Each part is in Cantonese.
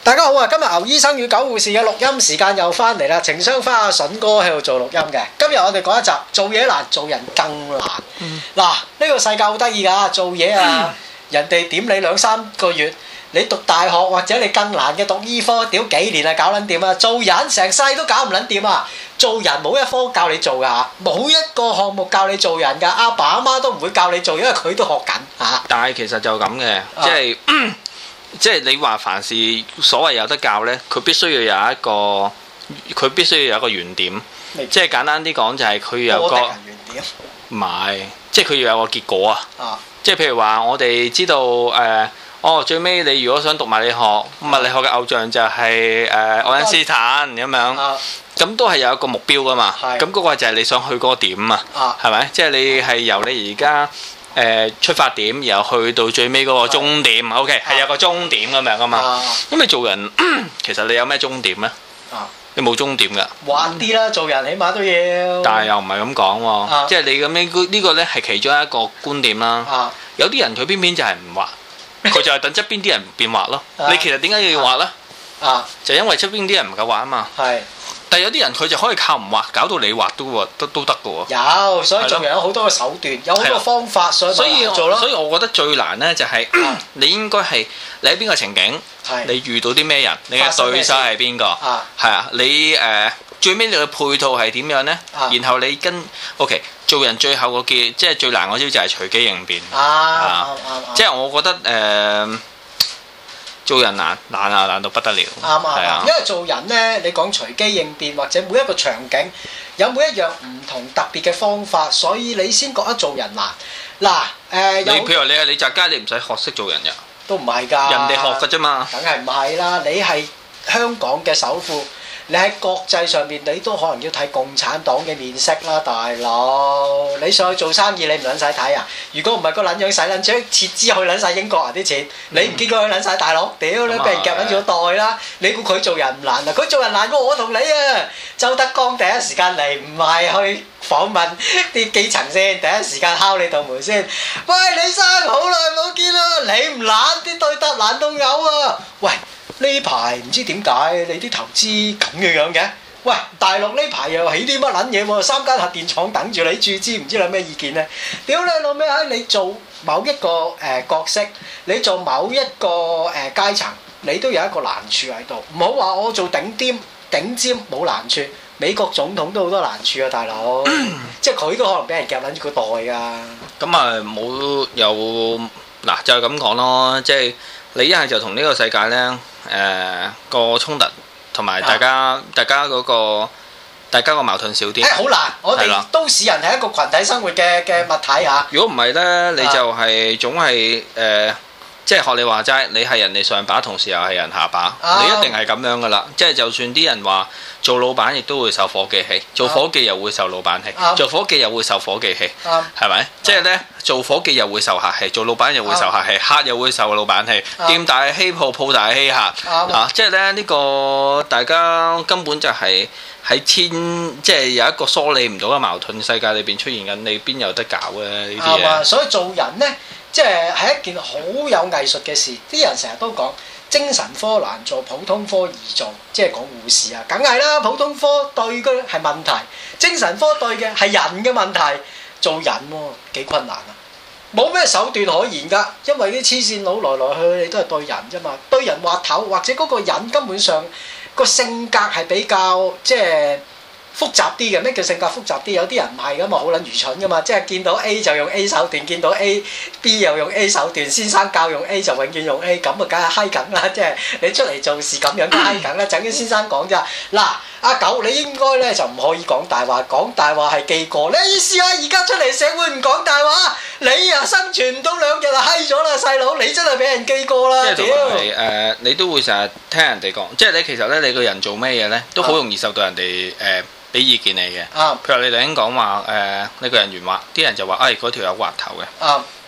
大家好啊！今日牛醫生與狗護士嘅錄音時間又翻嚟啦，情商花阿筍哥喺度做錄音嘅。今日我哋講一集做嘢難，做人更難。嗱，呢個世界好得意㗎，做嘢啊，人哋點你2-3個月，你讀大學或者你更難嘅讀醫科，屌幾年啊搞撚掂啊！做人成世都搞唔撚掂啊！做人冇一科教你做㗎嚇，冇一個項目教你做人㗎，阿爸阿媽都唔會教你做，因為佢都學緊嚇。 但係其實就咁嘅，即係你話凡事所謂有得教呢，佢必須要有一個原點，即係簡單啲講就係佢有個原點， 唔係，即係佢要有個結果啊！即係譬如話我哋知道最尾你如果想讀物理學嘅偶像就係愛因斯坦咁樣，咁都係有一個目標噶嘛，咁嗰個就係你想去嗰個點啊，係咪？即係你係由你而家出發點，然後去到最尾嗰個終點 ，OK， 係有個終點咁樣噶嘛。咁你做人其實你有咩終點呢？你冇終點㗎。玩啲啦，做人起碼都要。 但係又唔係咁講喎，即係你咁樣呢個呢係其中一個觀點啦。有啲人佢偏偏就係唔畫，佢就係等側邊啲人變畫咯。你其實點解要畫呢？就因為側邊啲人唔夠畫啊嘛。但係有啲人佢就可以靠唔畫，搞到你畫都得嘅喎。 有，所以做人有好多嘅手段，有好多方法，所以做咯。 所以我覺得最難呢就係你應該係你喺邊個情景，你遇到啲咩人，你嘅對手係邊個？係啊，你最尾你嘅配套係點樣呢？然後你OK 做人最後個結，即係最難嗰招就係隨機應變。即係我覺得做人難到不得了。 啱，因為做人呢，你講隨機應變或者每一個場景有每一樣唔同特別嘅方法，所以你先覺得做人難。嗱， 你譬如你係李澤楷，你唔使學識做人㗎。 都唔係㗎。 人哋學㗎啫嘛。 梗係唔係啦？你係香港嘅首富。你喺國際上面，你都可能要睇共產黨嘅面色啦，大佬！你上去做生意，你唔撚使睇啊！如果唔係個撚樣使撚將撤資去撚晒英國啊啲錢，你唔見佢去撚晒大陸？屌你，俾人夾撚住個袋啦！你估佢做人唔難啊？佢做人難過我同你啊！周德光第一時間嚟，唔係去訪問啲基層先，第一時間敲你道門先。喂，李生好耐冇見啦！你唔懶啲對答懶到嘔啊！喂！呢排唔知點解你啲投資咁嘅樣嘅？喂，大陸呢排又起啲乜撚嘢喎？3間核電廠等住你注資，唔知你有咩意見呢？屌你老味閪！你做某一個角色，你做某一個階層，你都有一個難處喺度。唔好話我做頂尖冇難處，美國總統都好多難處啊，大佬！即係佢都可能俾人夾撚住個袋㗎。 咁啊冇有嗱就係咁講咯，即係你一係就同呢個世界呢。個衝突同埋大家個矛盾少啲， 好難。我哋都市人係一個群體生活嘅物體嚇。 如果唔係呢，你就係總係即係學你話齋，你係人哋上把，同時又係人下把，你一定係咁樣噶啦。即係就算啲人話做老闆，亦都會受夥計氣；做夥計又會受老闆氣；做夥計又會受夥計氣，係咪？即係呢，做夥計又會受客氣，做老闆又會受客氣，客又會受老闆氣。店大欺鋪，鋪大欺客。即係呢，呢個大家根本就係喺即係有一個梳理唔到嘅矛盾世界裏邊出現緊，你邊有得搞咧呢啲嘢？ 所以做人呢。即係一件好有藝術嘅事，啲人成日都講精神科難做，普通科易做，即係講護士啊，梗係啦，普通科對嘅係問題，精神科對嘅係人嘅問題，做人喎幾困難啊，冇咩手段可言㗎，因為啲黐線佬來來去去你都係對人啫嘛，對人滑頭或者嗰個人根本上個性格係比較即係複雜啲嘅。咩叫性格複雜啲？有啲人唔係噶嘛，好撚愚蠢噶嘛，即係見到 A 就用 A 手段，見到 B 又用 A 手段，先生教用 A 就永遠用 A， 咁啊梗係閪梗啦！即係你出嚟做事咁樣梗係閪梗啦。陣間先生講咋嗱，阿狗你應該咧就唔可以講大話，講大話係記過。你試下而家出嚟社會唔講大話，你啊生存唔到2日就閪咗啦，細佬，你真係俾人記過啦！ 即係同埋你都會成日聽人哋講，即係你其實咧你個人做咩嘢咧，都好容易受到人哋俾意見你嘅。譬如你頭先講話你個人圓滑，啲人就話嗰條有滑頭嘅。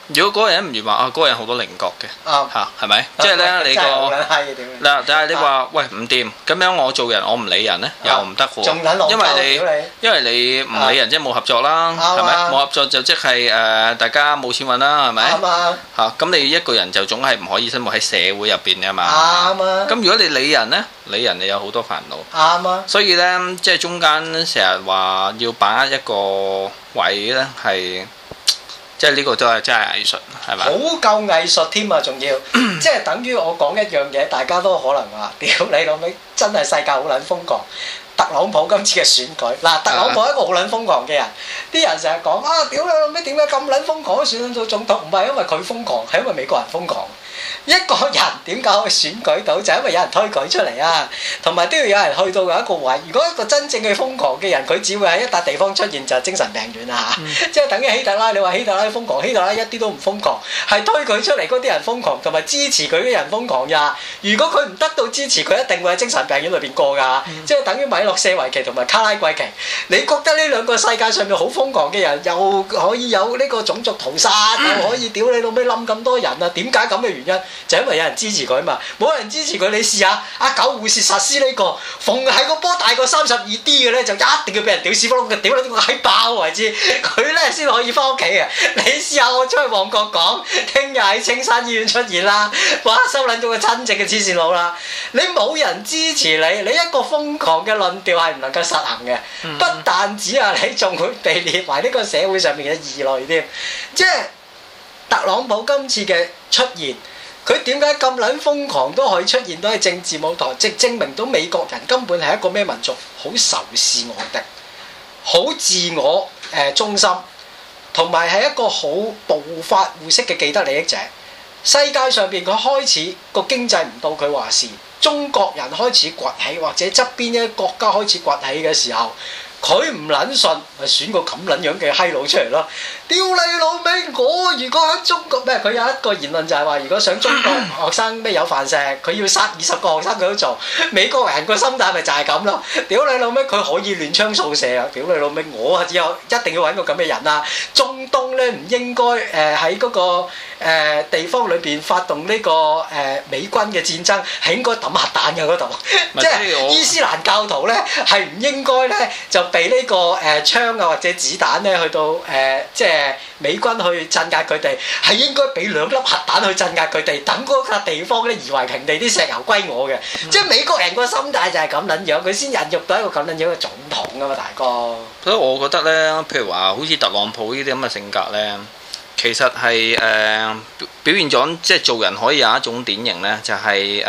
如果嗰個人唔如話嗰個人好多稜角嘅嚇，係咪？即係咧你個嗱，但係你話喂唔掂，咁樣我做人我唔理人咧又唔得喎，因為你唔理人即係冇合作啦，係咪？冇合作就即係大家冇錢揾啦，係咪？嚇咁你一個人就總係唔可以生活喺社會入邊嘅嘛。咁如果你理人咧，理人你有好多煩惱。所以咧即係中間成日話要把握一個位咧係。即係呢個都係真係藝術，係咪？好夠藝術添啊！仲要即係等於我講一樣嘢，大家都可能話：屌你老味，真係世界好撚瘋狂！特朗普今次嘅選舉，嗱，特朗普係一個好撚瘋狂嘅人，啲人成日講啊，屌你老味，點解咁撚瘋狂都選到做總統？唔係因為佢瘋狂，係因為美國人瘋狂。一個人點解可以選舉到，就係因為有人推佢出嚟啊，同埋都要有人去到有一個位。如果一個真正嘅瘋狂嘅人，佢只會喺一笪地方出現，就係精神病院啦嚇。即係等於希特拉，你話希特拉瘋狂，希特拉一啲都唔瘋狂，係推佢出嚟嗰啲人瘋狂，同埋支持佢嘅人瘋狂呀。如果佢唔得到支持，佢一定會喺精神病院裏邊過㗎。即係等於米洛舍維奇同埋卡拉季奇。你覺得呢兩個世界上面好瘋狂嘅人，又可以有呢個種族屠殺，又可以屌你老味冧咁多人啊？點解咁嘅原因？就因為有人支持佢嘛，冇人支持佢，你試下阿狗護士實施呢個，逢係個波大過32D 嘅咧，就一定要俾人屌屎忽窿嘅，屌你呢個閪爆為止，佢咧先可以翻屋企嘅。你試下我出去旺角講，聽日喺青山醫院出現啦，哇收撚到個真正嘅黐線佬啦！你冇人支持你，你一個瘋狂嘅論調係唔能夠實行嘅，不但止啊，你仲會被列為呢個社會上面嘅異類添。即係特朗普今次嘅出現。佢點解咁撚瘋狂都可以出現到喺政治舞台，即證明到美國人根本係一個咩民族，好仇視我敵，好自我中心，同埋係一個好暴發戶式嘅既得利益者。世界上邊佢開始個經濟唔到佢話事，中國人開始崛起，或者側邊一啲國家開始崛起嘅時候。佢唔撚信，咪選個咁撚樣嘅閪佬出嚟咯！屌你老味！我如果喺中國咩？佢有一個言論就係話，如果想中國學生咩有飯食，佢要殺20個學生佢都做。美國人個心態咪就係咁咯！屌你老味！佢可以亂槍掃射啊！屌你老味！我啊只有一定要揾個咁嘅人啊！中東咧唔應該喺嗰個地方裏邊發動呢個美軍嘅戰爭，係應該抌核彈嘅嗰度。即係伊斯蘭教徒咧係唔應該咧就。俾呢個槍啊或者子彈咧去到即係美軍去鎮壓佢哋，係應該俾2粒核彈去鎮壓佢哋，等嗰笪地方咧夷為平地，啲石油歸我嘅。即係美國人個心態就係咁撚樣，佢先引入到一個咁撚樣嘅總統噶嘛，大哥。所以我覺得咧，譬如話好似特朗普呢啲咁嘅性格咧，其實係表現咗即係做人可以有一種典型咧，就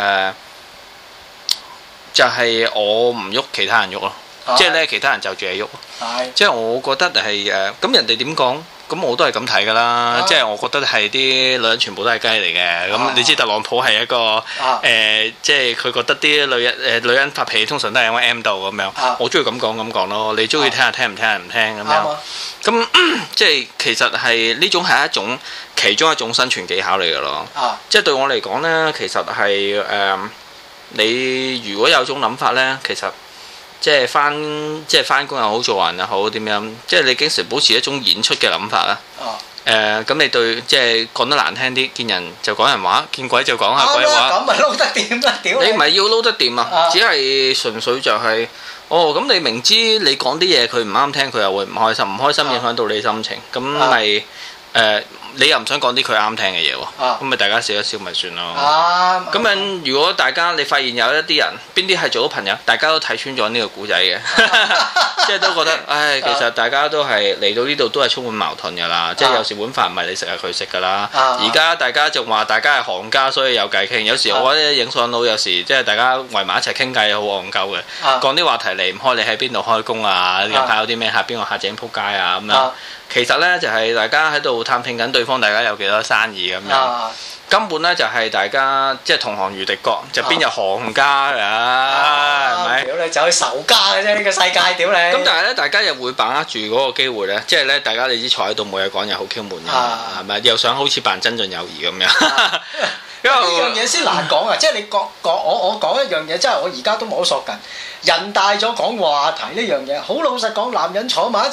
係我唔喐，其他人喐咯。即係咧，其他人就住你喐。即係我覺得係咁人哋點講，咁我都係咁睇㗎啦。即係我覺得係啲女人全部都係雞嚟嘅。咁你知特朗普係一個即係佢覺得啲女人發脾氣通常都係因為 M 度咁樣。我中意咁講咯，你中意聽下聽唔聽唔聽咁樣。咁即係其實係呢種係其中一種生存技巧嚟㗎咯。即係對我嚟講咧，其實係你如果有種諗法咧，其實。即係翻工又好，做人又好，點樣？即係你經常保持一種演出嘅諗法啦。咁你對即係講得難聽啲，見人就講人話，見鬼就講下鬼話。咁咪撈得掂啦！屌你唔係要撈得掂啊！只係純粹就係咁你明知你講啲嘢佢唔啱聽，佢又會唔開心，唔開心影響到你心情，咁咪你又唔想講啲佢啱聽嘅嘢喎，咁咪大家笑一笑咪算咯。咁樣如果大家你發現有一啲人邊啲係做到朋友，大家都睇穿咗呢個故仔嘅，即係都覺得唉，其實大家都係嚟到呢度都係充滿矛盾㗎啦。即係有時碗飯唔係你食係佢食㗎啦。而家大家仲話大家係行家，所以有偈傾。有時我覺得影相佬有時即係大家圍埋一齊傾偈好戇鳩嘅，講啲話題離唔開你喺邊度開工啊，近排有啲咩客，邊個客整撲街啊咁樣。其實咧就係大家喺度探聽緊對方，大家有幾多生意咁樣。根本咧就係大家即係同行如敵國，就邊有行家㗎？係咪？屌你，就係仇家嘅啫！呢個世界屌你。咁但係咧，大家又會把握住嗰個機會咧，即係咧，大家你知坐喺度冇嘢講又好 Q 悶㗎，係咪？又想好似扮增進友誼咁樣。呢樣嘢先難講啊！即係你我講一樣嘢，即係我而家都摸索緊。人大咗講話題呢樣嘢，好老實講，男人坐埋一齊。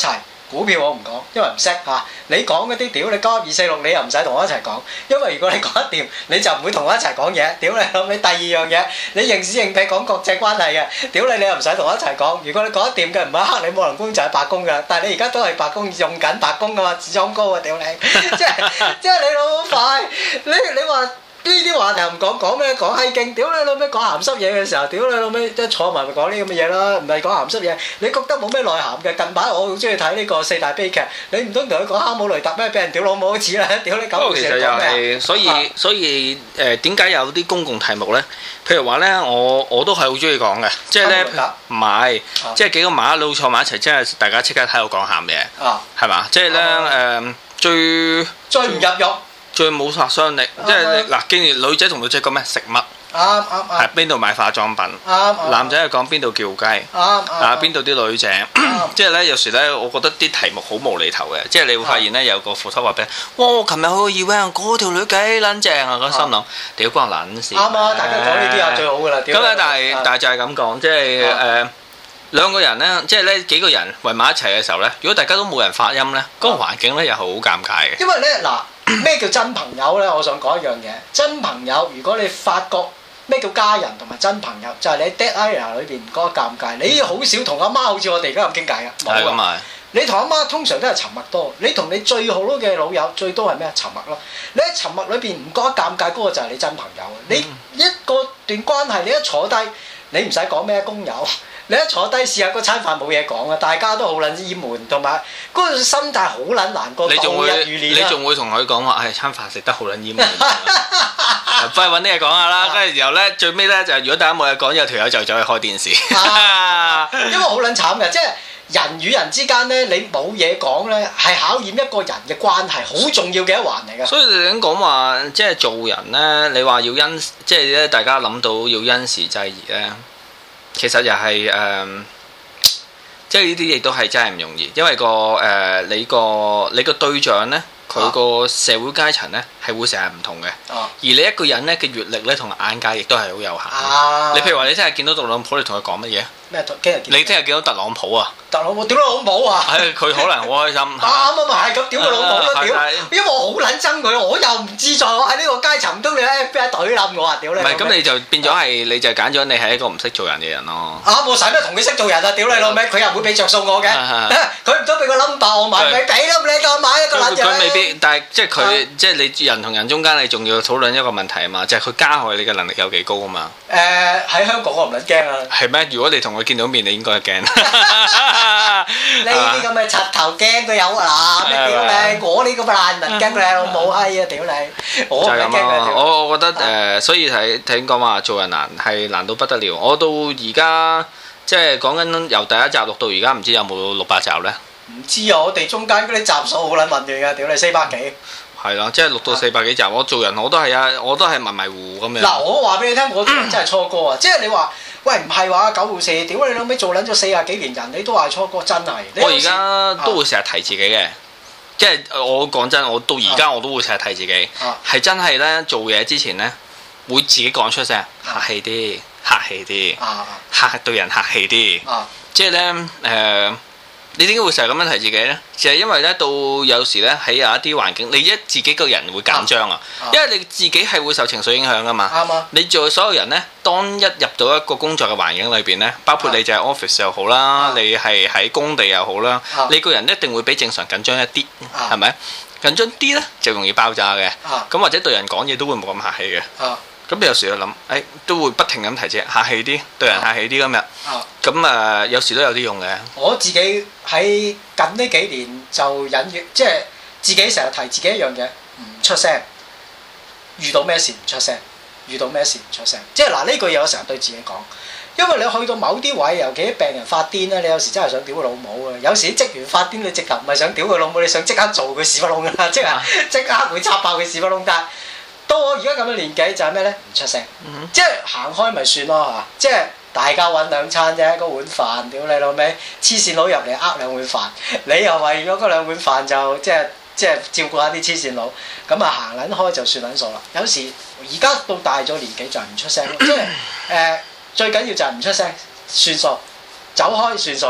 股票我唔講，因為唔識嚇。你講嗰啲屌你9246，你又唔使同我一齊講，因為如果你講得掂，你就唔會同我一齊講嘢。屌你老味，第二樣嘢，你認屎認屁講國際關係嘅，屌你又唔使同我一齊講。如果你講得掂嘅，唔係黑你武林公就係白宮㗎，但係你而家都係白宮用緊白宮㗎嘛，智裝高啊屌你！即係你老快，你話。呢啲話題唔講咩？講閪經，屌你老味講鹹濕嘢嘅時候，屌你老味一坐埋咪講呢咁嘅嘢啦，唔係講鹹濕嘢。你覺得冇咩內涵嘅？近排我好中意睇呢個四大悲劇，你唔通同佢講哈姆雷特咩？俾人屌老母似啦，屌你狗老屎講咩？ 所以點解有啲公共題目咧？譬如話咧，我都係好中意講嘅，即係咧唔係，即係幾個馬佬坐埋一齊，即係大家即刻喺度講鹹嘢，係嘛？即係咧最唔入肉。 最冇殺傷力，即係嗱，既然女仔同女仔講咩食乜，係邊度買化妝品，男仔係講邊度叫雞，邊度啲女正，即係咧有時咧，我覺得啲題目好無厘頭嘅，即係你會發現咧有個副手話俾你，哇！我琴日去個 event，嗰條女幾撚正啊！嗰心諗，屌關我撚事。 啱啊！大家講呢啲係最好㗎啦。 咁咧，但係就係咁講，即係兩個人咧，即係咧幾個人圍埋一齊嘅時候咧，如果大家都冇人發音咧，嗰個環境咧又係好尷尬嘅。 因為咧嗱。咩叫真朋友咧？我想講一樣嘢，真朋友如果你發覺咩叫家人同埋真朋友，就係你 dead area 裏邊嗰個尷尬。你好少同阿媽好似我哋而家咁傾偈㗎，冇啊。 係咁咪。 你同阿媽通常都係沉默多，你同你最好嘅老友最多係咩？沉默咯。你喺沉默裏邊唔覺得尷尬，嗰個就係你真朋友。你一個段關係，你一坐低，你唔使講咩工友。你一坐低試下嗰餐飯冇嘢講啊，大家都好撚厭悶，同埋嗰個心態好撚難過。 你仲會同佢講話，餐飯食得好撚厭悶。快揾啲嘢講下啦，跟住然後咧最尾咧就係如果大家冇嘢講，有條友就走去開電視。 因為好撚慘嘅，即係人與人之間咧，你冇嘢講咧，係考驗一個人嘅關係，好重要嘅一環嚟㗎。所以你咁講話，即係做人咧，你話要即係咧，大家諗到要因時制宜咧。其實又係即係呢啲亦都係真係唔容易，因為你個對象呢，佢個社會階層呢係會成日唔同嘅，而你一個人呢嘅閲歷呢同眼界亦都係好有限。你譬如話你聽日見到特朗普，你同佢講乜嘢？你聽日見到特朗普啊？ 特朗普屌老母啊！ 佢可能好開心。 啱啊嘛，係咁屌佢老母咯，屌！因為我好撚憎佢，我又唔自在，我喺呢個階層都你 FBI 隊冧我啊！屌你！ 唔係咁你就變咗係，你就揀咗你係一個唔識做人嘅人咯。 我使咩同佢識做人啊？屌你老味，佢又唔會俾着數我嘅。佢唔想俾個 number 我買，咪俾咯，你夠買一個撚佢未必，但係即係佢即係你人同人中間，你仲要討論一個問題啊嘛，就係佢加害你嘅能力有幾高啊嘛。 喺香港我唔撚驚啊。 係咩？如果你同佢見到面，你應該係驚。 呢啲咁嘅柒頭驚佢有啊！咩屌你？我呢咁嘅爛人驚佢係老母閪啊！屌你！我唔驚佢。 我覺得所以聽講話做人難係難到不得了。我到而家即係講緊由第一集錄到而家，唔知有冇600集咧？ 唔知啊！我哋中間嗰啲集數好撚混亂㗎，屌你400幾。 係啦，即係錄到400幾集。我做人我都係啊，我都係迷迷糊糊咁樣。 嗱，我話俾你聽，我真係初哥啊！即係你話。喂，唔係話9號4，屌你老味做撚咗40幾年人，你都話初哥真係。 我而家都會成日提自己嘅，即係我講真，我到而家我都會成日提自己，係真係咧做嘢之前咧會自己講出聲，客氣啲，客氣啲，對人客氣啲，即係咧你點解會成日咁樣提自己呢？就係因為咧，到有時咧喺有一啲環境，你自己個人會緊張啊，因為你自己係會受情緒影響噶嘛。啱啊！你做所有人咧，當一入到一個工作嘅環境裏邊咧，包括你就係 office 又好啦，你係喺工地又好啦，你個人一定會比正常緊張一啲，係咪？緊張啲咧就容易爆炸嘅。咁或者對人講嘢都會冇咁客氣嘅。咁有時就諗，都會不停咁提自己客氣啲，對人客氣啲咁樣。咁有時都有啲用嘅。我自己喺近呢幾年就隱約，即係自己成日提自己一樣嘢，唔出聲。遇到咩事唔出聲，遇到咩事唔出聲。即係嗱呢句嘢我成日對自己講，因為你去到某啲位，尤其啲病人發癲咧，你有時真係想屌佢老母啊！有時啲職員發癲，你直頭唔係想屌佢老母，你想即刻做佢屎忽窿㗎啦，即刻會插爆佢屎忽窿。但係到我而家咁嘅年紀就係咩咧？唔出聲，即係行開咪算咯嚇，即係大家揾2餐啫，嗰碗飯屌你老味，黐線佬入嚟呃2碗飯，你又為咗嗰2碗飯就即係照顧下啲黐線佬，咁啊行撚開就算撚數啦。有時而家到大咗年紀就係唔出聲，即係最緊要就係唔出聲算數，走開算數。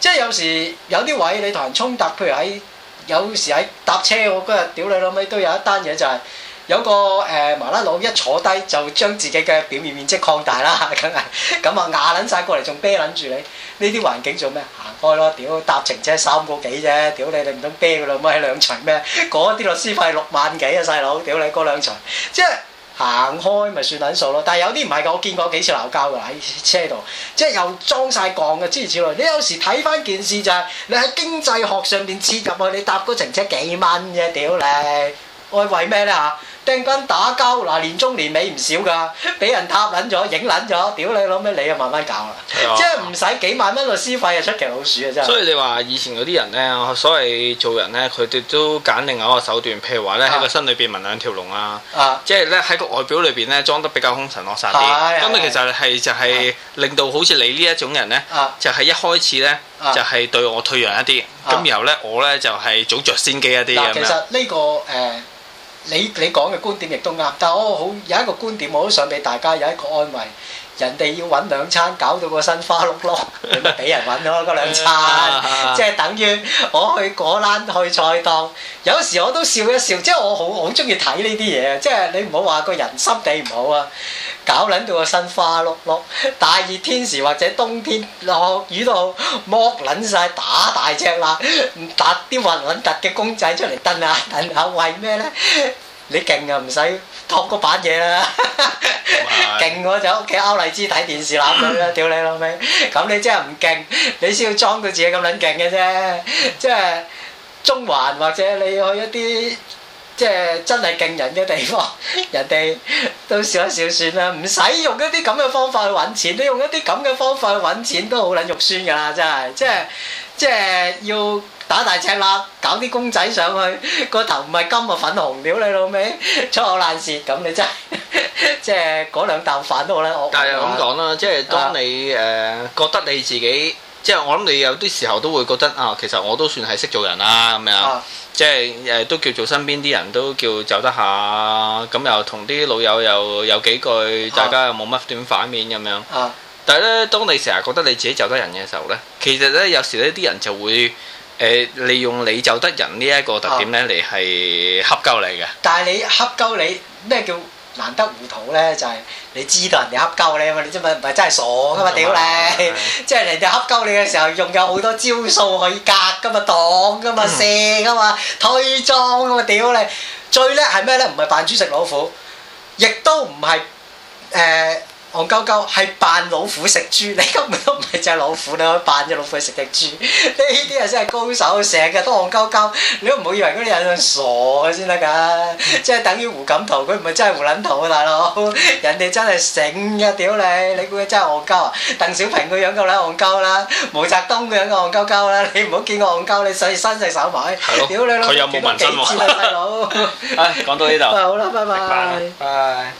即係有時有啲位你同人衝突，譬如有時喺搭車，我嗰日屌你老味都有一單嘢就係、有個麻甩佬一坐低就將自己嘅表面面積擴大啦，梗係咁啊壓撚晒過嚟，仲啤撚住你。呢啲環境做咩？行開咯，屌搭程車3個幾啫，屌你唔通啤佢老母喺兩場咩？嗰啲律師費6萬幾啊細佬，屌你嗰兩場，即係行開咪算撚數咯。但係有啲唔係㗎，我見過幾次鬧交㗎喺車度，即係又裝晒槓嘅諸如此類。你有時睇翻件事就係、你喺經濟學上邊切入去，你搭嗰程車幾蚊啫，屌你！我為咩咧嚇？掟軍打交嗱，年中年尾唔少㗎，俾人踏撚咗、影撚咗，屌你攞咩？你啊慢慢搞啦，即係唔使幾萬蚊律師費啊，出奇老鼠啊真係。 所以你話以前嗰啲人咧，所謂做人咧，佢哋都揀另外一個手段，譬如話咧喺個身裏邊紋兩條龍啊，即係咧喺個外表裏邊咧裝得比較兇神惡煞啲。咁你其實就係令到好似你呢一種人咧，就係一開始咧就係對我退讓一啲，咁然後咧我咧就係早着先機一啲咁樣。 其實呢個你講嘅觀點亦都啱，但係我有一個觀點，我都想俾大家有一個安慰。人哋要揾2餐，搞到個身花碌碌，你咪俾人揾咯嗰2餐，即係等於我去果欄去菜檔，有時我都笑一笑，即係我好中意睇呢啲嘢，即係你唔好話個人心地唔好啊，搞撚到個身花碌碌，大熱天時或者冬天落雨度剝撚晒打大隻啦，唔搭啲核撚突嘅公仔出嚟蹬下，為咩呢？你勁啊，唔使托個板嘢啦，勁我就喺屋企拗荔枝睇電視攬佢啦，屌你老味！咁你真係唔勁，你先要裝到自己咁撚勁嘅啫。即係中環或者你去一啲即係真係勁人嘅地方，人哋都笑一笑算啦，唔使用一啲咁嘅方法去揾錢，你用一啲咁嘅方法去揾錢都好撚肉酸㗎啦，真係即係要。打大隻啦，搞啲公仔上去，個頭唔係金啊粉紅，屌你老味，粗口爛舌咁你真係，即係嗰2啖飯都好啦。 但係又咁講啦，即係當你覺得你自己，即係我諗你有啲時候都會覺得啊，其實我都算係識做人啦咁樣，即係都叫做身邊啲人都叫走得下，咁又同啲老友又有幾句，大家又冇乜點反面咁樣。但係咧，當你成日覺得你自己走得人嘅時候咧，其實咧有時呢啲人就會。利用你就得人呢一個特點咧嚟係恰鳩你嘅。但係你恰鳩你咩叫難得糊塗咧？就係、是、你知道人哋恰鳩你啊嘛！你知唔係真係傻噶嘛？屌你！即係人哋恰鳩你嘅時候，用有好多招數可以格噶嘛、擋噶嘛、射噶嘛、推裝噶嘛！屌你！最叻係咩咧？唔係扮豬食老虎，亦都唔係戇鳩鳩係扮老虎食豬，你根本都唔係隻老虎，你可以扮隻老虎去食隻豬。呢啲啊真係高手，成日都戇鳩鳩，你都唔好以為嗰啲人傻嘅先得㗎。即係等於胡錦濤，佢唔係真係胡撚圖啊，大佬，人哋真係醒嘅，屌你！你估佢真係戇鳩啊？鄧小平個樣夠啦戇鳩啦，毛澤東個樣戇鳩鳩啦，你唔好見我戇鳩，你伸隻手埋，屌你老！佢有冇紋身喎？細佬，講到呢度。好啦，拜拜。拜。